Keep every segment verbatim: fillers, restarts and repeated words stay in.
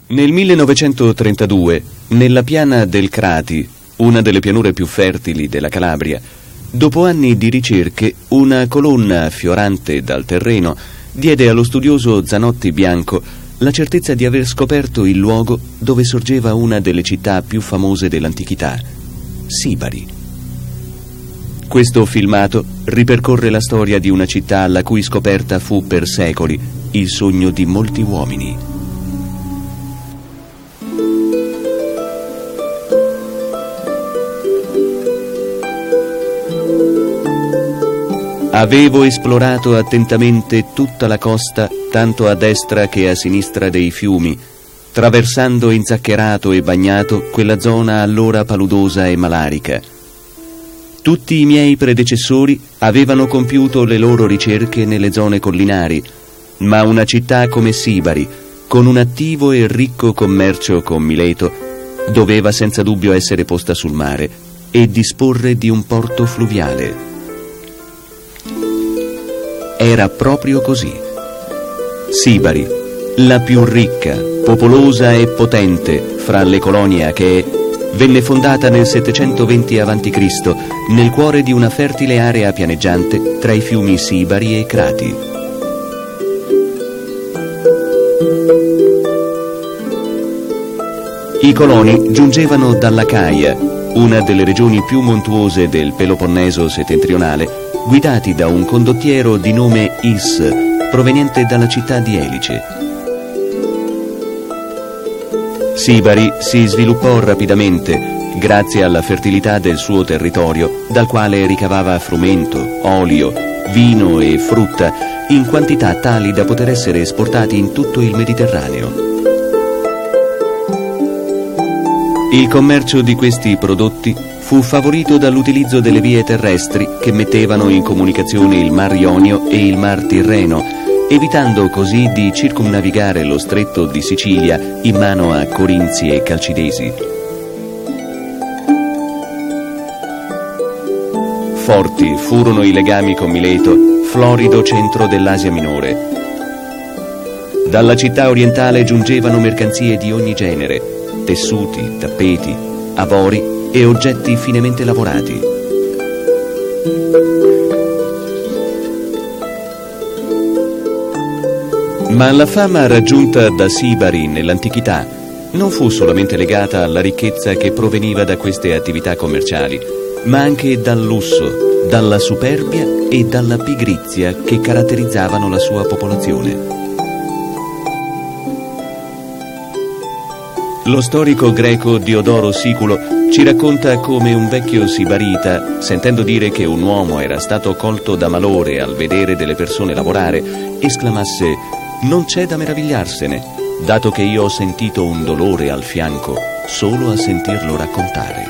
Nel millenovecentotrentadue, nella piana del Crati, una delle pianure più fertili della Calabria, dopo anni di ricerche, una colonna affiorante dal terreno diede allo studioso Zanotti Bianco la certezza di aver scoperto il luogo dove sorgeva una delle città più famose dell'antichità, Sibari. Questo filmato ripercorre la storia di una città la cui scoperta fu per secoli il sogno di molti uomini. Avevo esplorato attentamente tutta la costa, tanto a destra che a sinistra dei fiumi, traversando inzaccherato e bagnato quella zona allora paludosa e malarica. Tutti i miei predecessori avevano compiuto le loro ricerche nelle zone collinari, ma una città come Sibari, con un attivo e ricco commercio con Mileto, doveva senza dubbio essere posta sul mare e disporre di un porto fluviale. Era proprio così. Sibari, la più ricca, popolosa e potente fra le colonie achee, venne fondata nel settecentoventi avanti Cristo nel cuore di una fertile area pianeggiante tra i fiumi Sibari e Crati. I coloni giungevano dall'Acaia, una delle regioni più montuose del Peloponneso settentrionale, guidati da un condottiero di nome Is, proveniente dalla città di Elice. Sibari si sviluppò rapidamente grazie alla fertilità del suo territorio, dal quale ricavava frumento, olio, vino e frutta in quantità tali da poter essere esportati in tutto il Mediterraneo. Il commercio di questi prodotti fu favorito dall'utilizzo delle vie terrestri che mettevano in comunicazione il Mar Ionio e il Mar Tirreno, evitando così di circumnavigare lo stretto di Sicilia in mano a corinzi e calcidesi. Forti furono i legami con Mileto, florido centro dell'Asia Minore. Dalla città orientale giungevano mercanzie di ogni genere, tessuti, tappeti, avori e oggetti finemente lavorati. Ma la fama raggiunta da Sibari nell'antichità non fu solamente legata alla ricchezza che proveniva da queste attività commerciali, ma anche dal lusso, dalla superbia e dalla pigrizia che caratterizzavano la sua popolazione. Lo storico greco Diodoro Siculo ci racconta come un vecchio sibarita, sentendo dire che un uomo era stato colto da malore al vedere delle persone lavorare, esclamasse: «Non c'è da meravigliarsene, dato che io ho sentito un dolore al fianco solo a sentirlo raccontare».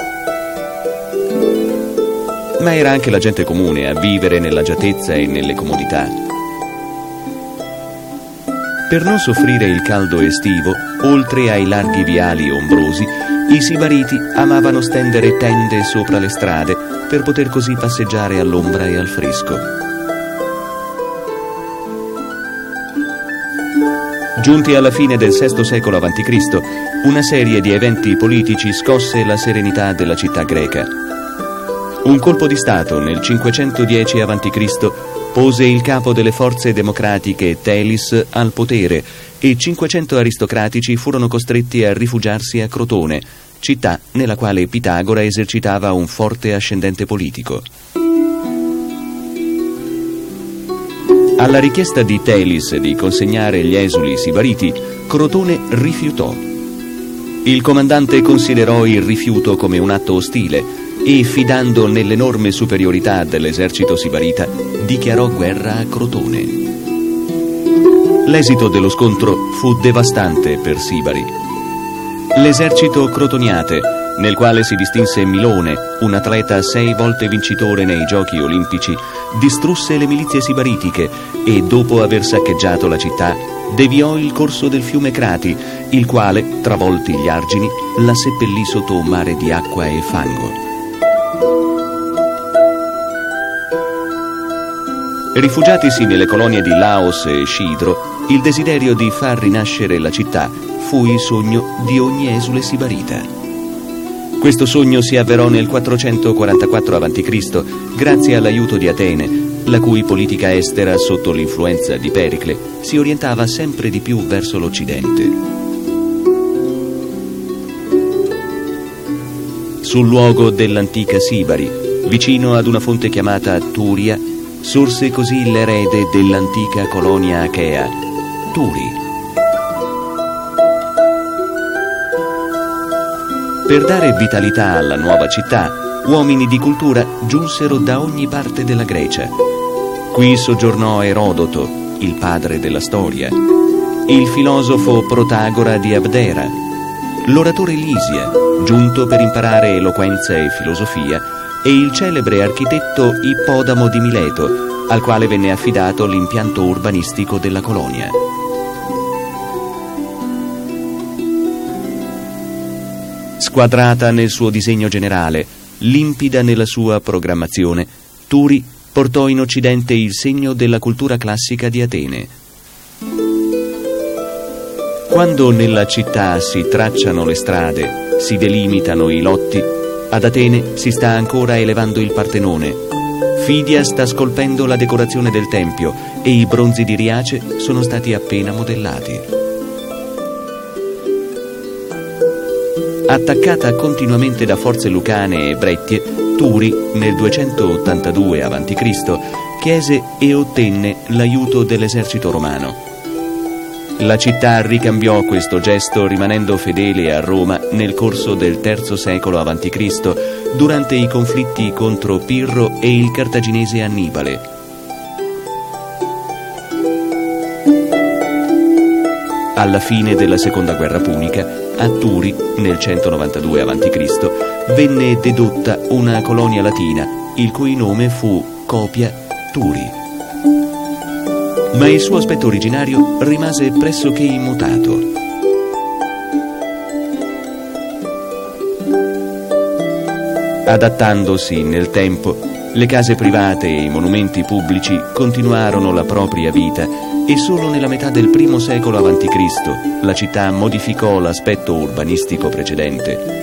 Ma era anche la gente comune a vivere nell'agiatezza e nelle comodità. Per non soffrire il caldo estivo, oltre ai larghi viali ombrosi, i sibariti amavano stendere tende sopra le strade per poter così passeggiare all'ombra e al fresco. Giunti alla fine del sesto secolo avanti Cristo, una serie di eventi politici scosse la serenità della città greca. Un colpo di Stato nel cinquecentodieci avanti Cristo pose il capo delle forze democratiche Telis al potere e cinquecento aristocratici furono costretti a rifugiarsi a Crotone, città nella quale Pitagora esercitava un forte ascendente politico. Alla richiesta di Telis di consegnare gli esuli sibariti, Crotone rifiutò. Il comandante considerò il rifiuto come un atto ostile e, fidando nell'enorme superiorità dell'esercito sibarita, dichiarò guerra a Crotone. L'esito dello scontro fu devastante per Sibari. L'esercito crotoniate, nel quale si distinse Milone, un atleta sei volte vincitore nei giochi olimpici, distrusse le milizie sibaritiche e, dopo aver saccheggiato la città, deviò il corso del fiume Crati, il quale, travolti gli argini, la seppellì sotto un mare di acqua e fango. Rifugiatisi nelle colonie di Laos e Scidro, il desiderio di far rinascere la città fu il sogno di ogni esule sibarita. Questo sogno si avverò nel quattrocentoquarantaquattro avanti Cristo grazie all'aiuto di Atene, la cui politica estera, sotto l'influenza di Pericle, si orientava sempre di più verso l'Occidente. Sul luogo dell'antica Sibari, vicino ad una fonte chiamata Turia, sorse così l'erede dell'antica colonia achea, Turi. Per dare vitalità alla nuova città, uomini di cultura giunsero da ogni parte della Grecia. Qui soggiornò Erodoto, il padre della storia, il filosofo Protagora di Abdera, l'oratore Lisia, giunto per imparare eloquenza e filosofia, e il celebre architetto Ippodamo di Mileto, al quale venne affidato l'impianto urbanistico della colonia. Squadrata nel suo disegno generale, limpida nella sua programmazione, Turi portò in Occidente il segno della cultura classica di Atene. Quando nella città si tracciano le strade, si delimitano i lotti, ad Atene si sta ancora elevando il Partenone. Fidia sta scolpendo la decorazione del tempio e i bronzi di Riace sono stati appena modellati. Attaccata continuamente da forze lucane e brettie, Turi, nel duecentottantadue avanti Cristo, chiese e ottenne l'aiuto dell'esercito romano. La città ricambiò questo gesto rimanendo fedele a Roma nel corso del terzo secolo avanti Cristo, durante i conflitti contro Pirro e il cartaginese Annibale. Alla fine della seconda guerra punica, a Turi, nel centonovantadue avanti Cristo, venne dedotta una colonia latina, il cui nome fu Copia Turi. Ma il suo aspetto originario rimase pressoché immutato. Adattandosi nel tempo, le case private e i monumenti pubblici continuarono la propria vita e solo nella metà del primo secolo avanti Cristo la città modificò l'aspetto urbanistico precedente.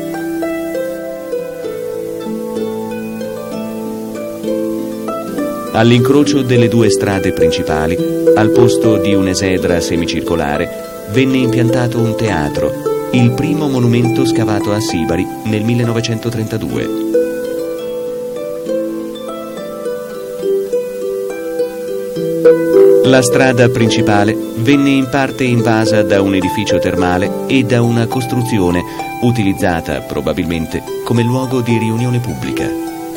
All'incrocio delle due strade principali, al posto di un'esedra semicircolare, venne impiantato un teatro, il primo monumento scavato a Sibari nel millenovecentotrentadue. La strada principale venne in parte invasa da un edificio termale e da una costruzione utilizzata probabilmente come luogo di riunione pubblica.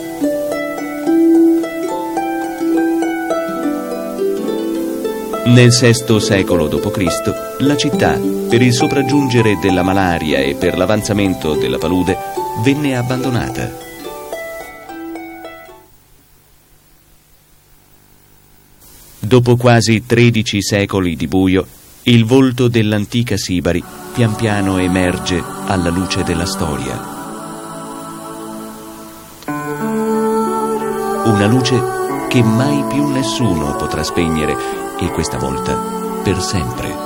Nel sesto secolo dopo Cristo, la città, per il sopraggiungere della malaria e per l'avanzamento della palude, venne abbandonata. Dopo quasi tredici secoli di buio, il volto dell'antica Sibari pian piano emerge alla luce della storia. Una luce che mai più nessuno potrà spegnere, e questa volta per sempre.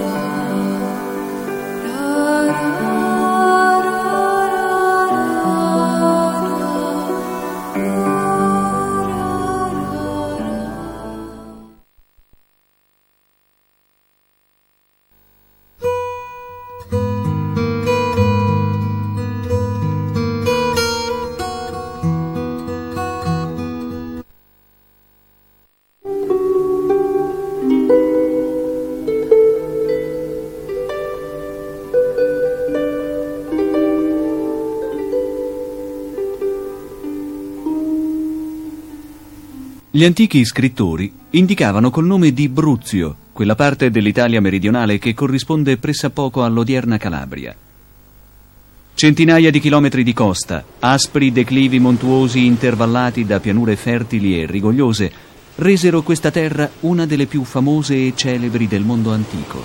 Gli antichi scrittori indicavano col nome di Bruzio quella parte dell'Italia meridionale che corrisponde pressappoco all'odierna Calabria. Centinaia di chilometri di costa, aspri declivi montuosi intervallati da pianure fertili e rigogliose, resero questa terra una delle più famose e celebri del mondo antico.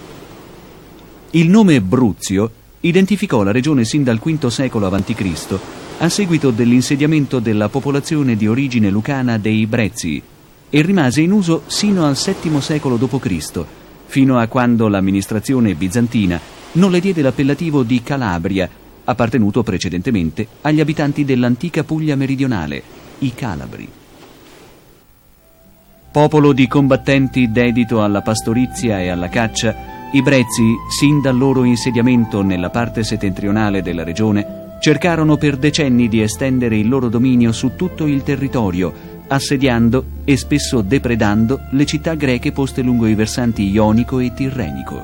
Il nome Bruzio identificò la regione sin dal quinto secolo avanti Cristo a seguito dell'insediamento della popolazione di origine lucana dei Brezii, e rimase in uso sino al settimo secolo dopo Cristo, fino a quando l'amministrazione bizantina non le diede l'appellativo di Calabria, appartenuto precedentemente agli abitanti dell'antica Puglia meridionale, i Calabri. Popolo di combattenti dedito alla pastorizia e alla caccia, i Brezzi, sin dal loro insediamento nella parte settentrionale della regione, cercarono per decenni di estendere il loro dominio su tutto il territorio, assediando e spesso depredando le città greche poste lungo i versanti ionico e tirrenico.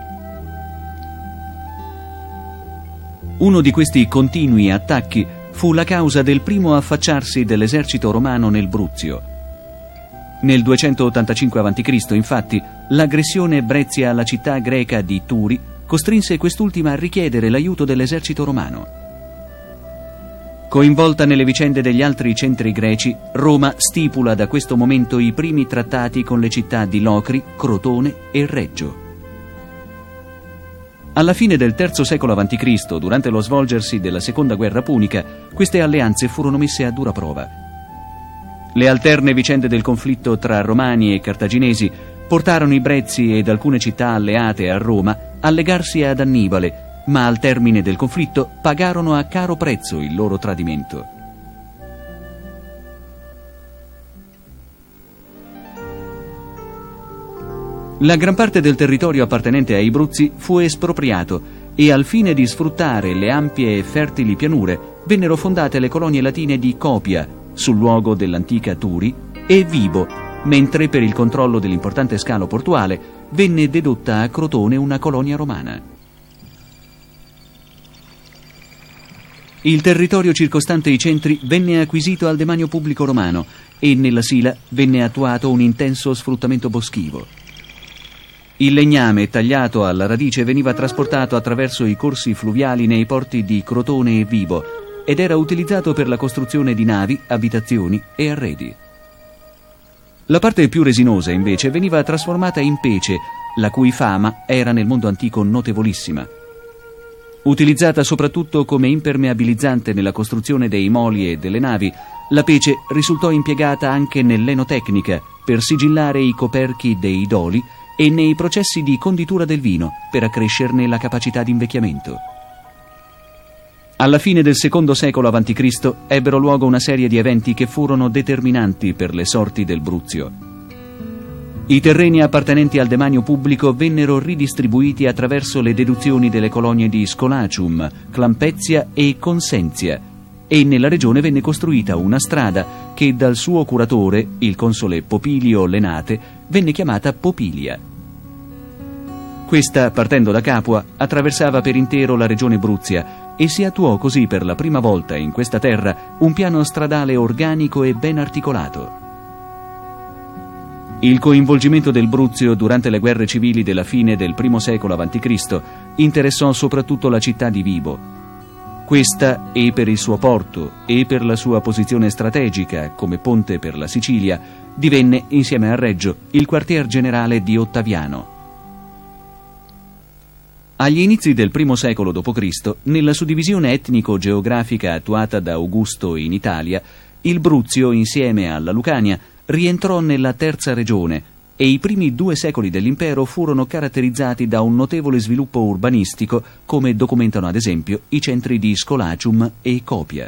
Uno di questi continui attacchi fu la causa del primo affacciarsi dell'esercito romano nel Bruzio. Nel duecentottantacinque avanti Cristo, infatti, l'aggressione brezia alla città greca di Turi costrinse quest'ultima a richiedere l'aiuto dell'esercito romano. Coinvolta nelle vicende degli altri centri greci, Roma stipula da questo momento i primi trattati con le città di Locri, Crotone e Reggio. Alla fine del terzo secolo avanti Cristo, durante lo svolgersi della seconda guerra punica, queste alleanze furono messe a dura prova. Le alterne vicende del conflitto tra romani e cartaginesi portarono i Brezzi ed alcune città alleate a Roma a legarsi ad Annibale, ma al termine del conflitto pagarono a caro prezzo il loro tradimento. La gran parte del territorio appartenente ai Bruzzi fu espropriato e al fine di sfruttare le ampie e fertili pianure vennero fondate le colonie latine di Copia, sul luogo dell'antica Turi, e Vibo, mentre per il controllo dell'importante scalo portuale venne dedotta a Crotone una colonia romana. Il territorio circostante i centri venne acquisito al demanio pubblico romano e nella Sila venne attuato un intenso sfruttamento boschivo. Il legname tagliato alla radice veniva trasportato attraverso i corsi fluviali nei porti di Crotone e Vibo ed era utilizzato per la costruzione di navi, abitazioni e arredi. La parte più resinosa, invece, veniva trasformata in pece, la cui fama era nel mondo antico notevolissima. Utilizzata soprattutto come impermeabilizzante nella costruzione dei moli e delle navi, la pece risultò impiegata anche nell'enotecnica per sigillare i coperchi dei doli e nei processi di conditura del vino per accrescerne la capacità di invecchiamento. Alla fine del secondo secolo avanti Cristo ebbero luogo una serie di eventi che furono determinanti per le sorti del Bruzio. I terreni appartenenti al demanio pubblico vennero ridistribuiti attraverso le deduzioni delle colonie di Scolacium, Clampezia e Consenzia, e nella regione venne costruita una strada che dal suo curatore, il console Popilio Lenate, venne chiamata Popilia. Questa, partendo da Capua, attraversava per intero la regione Bruzia e si attuò così per la prima volta in questa terra un piano stradale organico e ben articolato. Il coinvolgimento del Bruzio durante le guerre civili della fine del primo secolo avanti Cristo interessò soprattutto la città di Vibo. Questa, e per il suo porto e per la sua posizione strategica come ponte per la Sicilia, divenne, insieme a Reggio, il quartier generale di Ottaviano. Agli inizi del primo secolo dopo Cristo, nella suddivisione etnico-geografica attuata da Augusto in Italia, il Bruzio, insieme alla Lucania, rientrò nella terza regione e i primi due secoli dell'impero furono caratterizzati da un notevole sviluppo urbanistico, come documentano ad esempio i centri di Scolacium e Copia.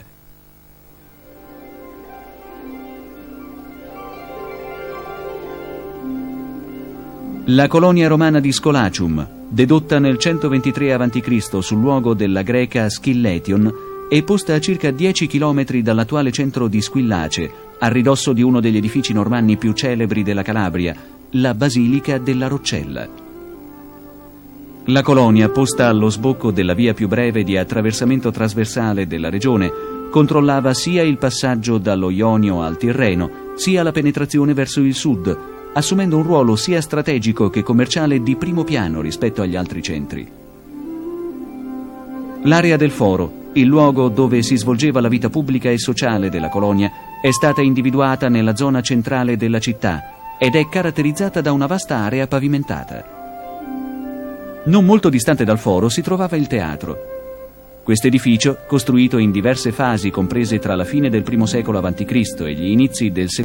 La colonia romana di Scolacium, dedotta nel centoventitré avanti Cristo sul luogo della greca Schilletion, è posta a circa dieci chilometri dall'attuale centro di Squillace, a ridosso di uno degli edifici normanni più celebri della Calabria, la Basilica della Roccella. La colonia, posta allo sbocco della via più breve di attraversamento trasversale della regione, controllava sia il passaggio dallo Ionio al Tirreno, sia la penetrazione verso il sud, assumendo un ruolo sia strategico che commerciale di primo piano rispetto agli altri centri. L'area del Foro, il luogo dove si svolgeva la vita pubblica e sociale della colonia, è stata individuata nella zona centrale della città ed è caratterizzata da una vasta area pavimentata. Non molto distante dal foro si trovava il teatro. Questo edificio, costruito in diverse fasi comprese tra la fine del primo secolo avanti Cristo e gli inizi del secondo